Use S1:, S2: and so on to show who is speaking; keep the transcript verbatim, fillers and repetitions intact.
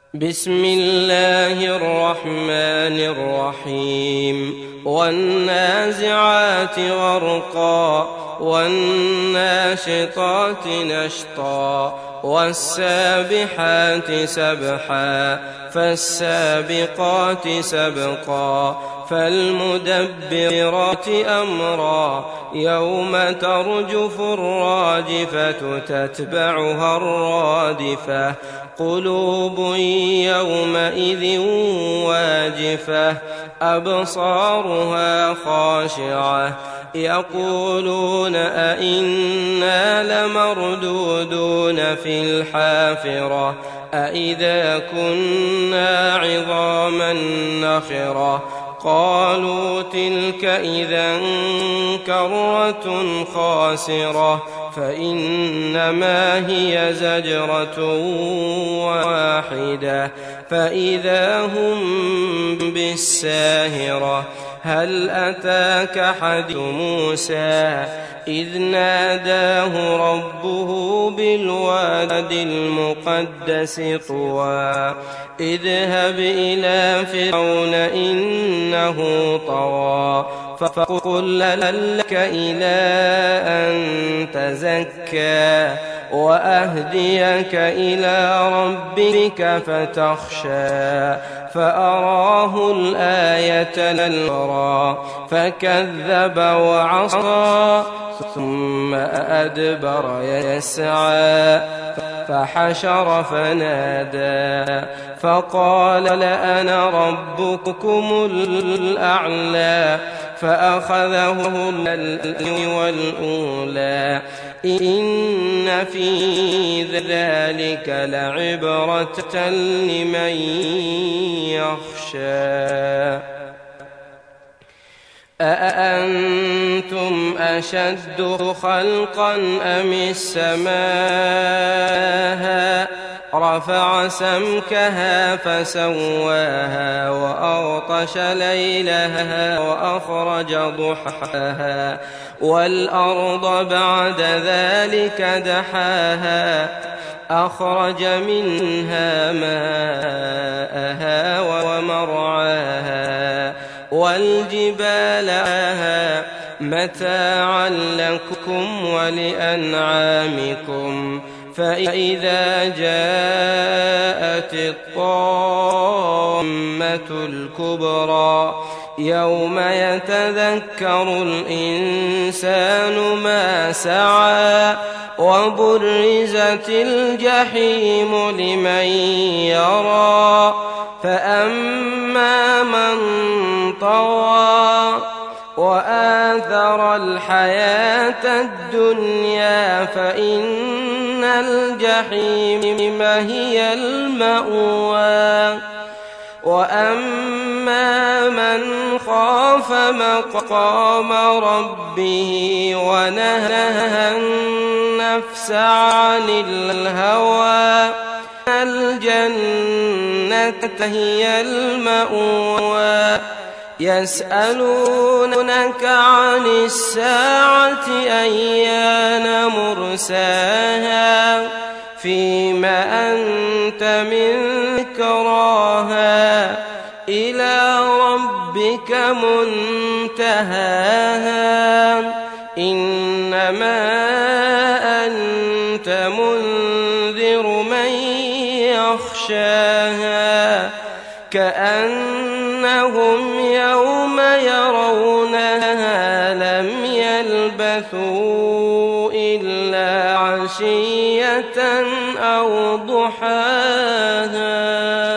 S1: بسم الله الرحمن الرحيم والنازعات غرقا والناشطات نشطا والسابحات سبحا فالسابقات سبقا فالمدبرات أمرا يوم ترجف الراجفة تتبعها الرادفة قلوب يومئذ واجفة أبصارها خاشعة يقولون أئنا لمردودون في الحافرة أئذا كنا عظاما نخرة قالوا تلك إذا كرة خاسرة فإنما هي زجرة واحدة فإذا هم بالساهرة هل أتاك حديث موسى إذ ناداه ربه بالواد المقدس طوى اذهب إلى فرعون إنه طغى فقل لك إلى أن تزكى وأهديك إلى ربك فتخشى فأراه الآية الكبرى فكذب وعصى ثم أدبر يسعى فحشر فنادى فقال لأنا ربكم الأعلى فأخذه والأولى إن في ذلك لعبرة لمن يخشى أأنتم أشد خلقا أم السماء رفع سمكها فسواها وأغطش ليلها وأخرج ضحاها والأرض بعد ذلك دحاها أخرج منها ماءها ومرعاها والجبال أرساها متاعا لكم ولأنعامكم فإذا جاءت الطامة الكبرى يوم يتذكر الإنسان ما سعى وبرزت الجحيم لمن يرى فأما من طغى وآثر الحياة الدنيا فإن الجحيم هي المأوى وأما من خاف مقام ربه ونهى النفس عن الهوى الجنة هي المأوى يسألونك عن الساعة أيان مرساها فيما أنت من ذكراها إلى ربك منتهاها إنما أنت منذر من يخشاها كأنهم يوم يرونها لم يلبثوا إلا عشية أو ضحاها.